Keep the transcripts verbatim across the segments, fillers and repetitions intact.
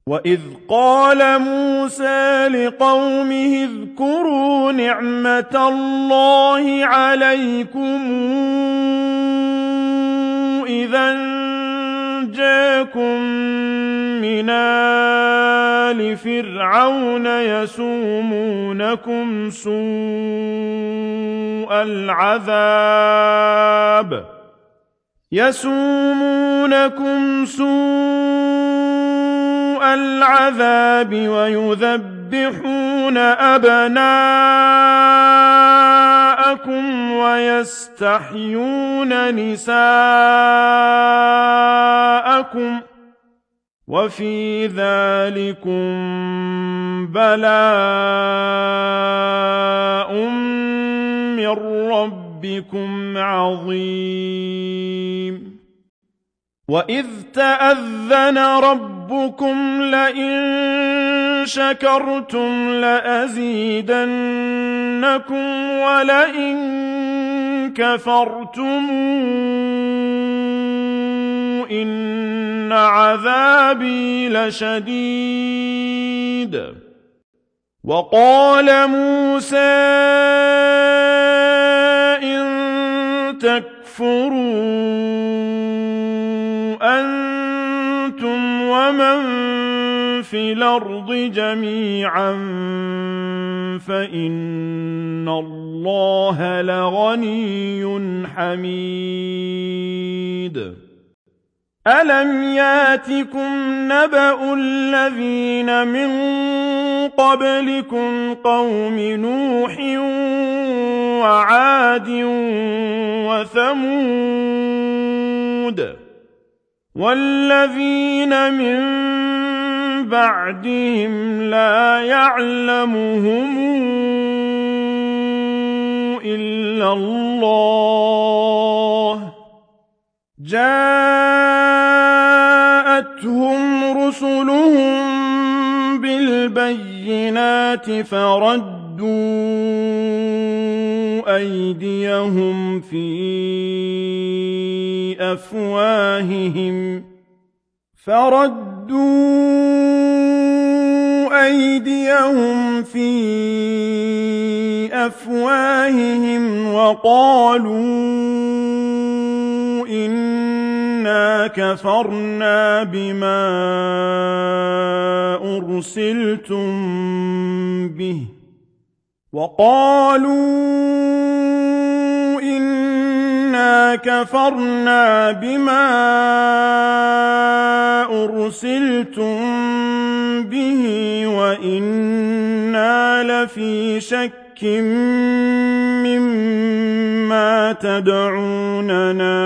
وَإِذْ قَالَ مُوسَىٰ لِقَوْمِهِ اذْكُرُوا نِعْمَةَ اللَّهِ عَلَيْكُمْ إِذْ أَنجَاكُم مِّنْ آلِ فِرْعَوْنَ يَسُومُونَكُمْ سُوءَ الْعَذَابِ يَسُومُونَكُمْ سُوءَ الْعَذَابِ وَيُذَبِّحُونَ أَبْنَاءَكُمْ وَيَسْتَحْيُونَ نِسَاءَكُمْ ۚ وَفِي ذَٰلِكُم بَلَاءٌ مِّن رَّبِّكُمْ عَظِيمٌ وَإِذْ تَأَذَّنَ رَبُّكُمْ لَئِن شَكَرْتُمْ لَأَزِيدَنَّكُمْ وَلَئِن كَفَرْتُمْ إِنَّ عَذَابِي لَشَدِيدٌ وَقَالَ مُوسَىٰ إِن تَكْفُرُوا أَنتُمْ وَمَن فِي الْأَرْضِ جَمِيعًا فَإِنَّ اللَّهَ لَغَنِيٌّ حَمِيدٌ أَلَمْ يَأْتِكُمْ نَبَأُ الَّذِينَ مِن قَبْلِكُمْ قَوْمِ نُوحٍ وَعَادٍ وَثَمُودَ وَالَّذِينَ مِن بَعْدِهِمْ لَا يَعْلَمُهُمْ إِلَّا اللَّهُ جَاءَتْهُمْ رُسُلُهُم بِالْبَيِّنَاتِ فَرَدُّوا أَيْدِيَهُمْ فِي أَفْوَاهِهِمْ فَرَدُّوا أَيْدِيَهُمْ فِي أَفْوَاهِهِمْ وَقَالُوا إِنَّا كَفَرْنَا بِمَا أُرْسِلْتُم بِهِ وَقَالُوا إِنَّا كَفَرْنَا بِمَا أُرْسِلْتُم بِهِ وَإِنَّا لَفِي شَكٍّ مِّمَّا تَدْعُونَنَا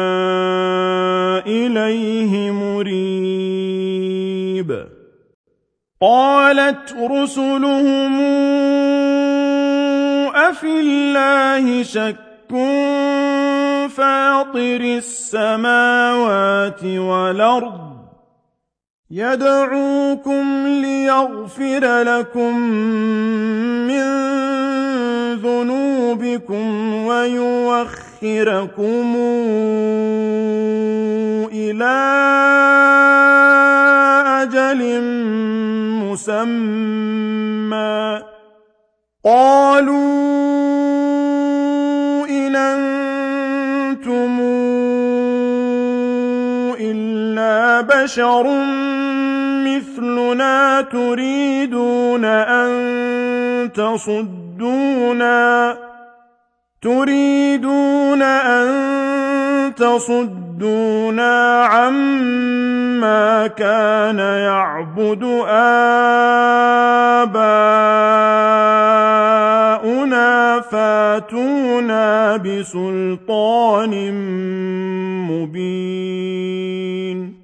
إِلَيْهِ مُرِيبٍ قَالَتْ رُسُلُهُمْ أَفِي اللَّهِ شَكٌّ فَاطِرِ السَّمَاوَاتِ وَالْأَرْضِ يَدْعُوكُمْ لِيَغْفِرَ لَكُم مِّن ذُنُوبِكُمْ وَيُؤَخِّرَكُمْ إِلَىٰ أَجَلٍ مُّسَمًّى قَالُوا إِنْ أَنتُمْ إِلَّا بَشَرٌ مِّثْلُنَا تُرِيدُونَ أَن تَصُدُّونَا تُرِيدُونَ أَن تَصُدُّونَا عَمَّا كَانَ يَعْبُدُ آبَاؤُنَا فَأْتُونَا بِسُلْطَانٍ مُّبِينٍ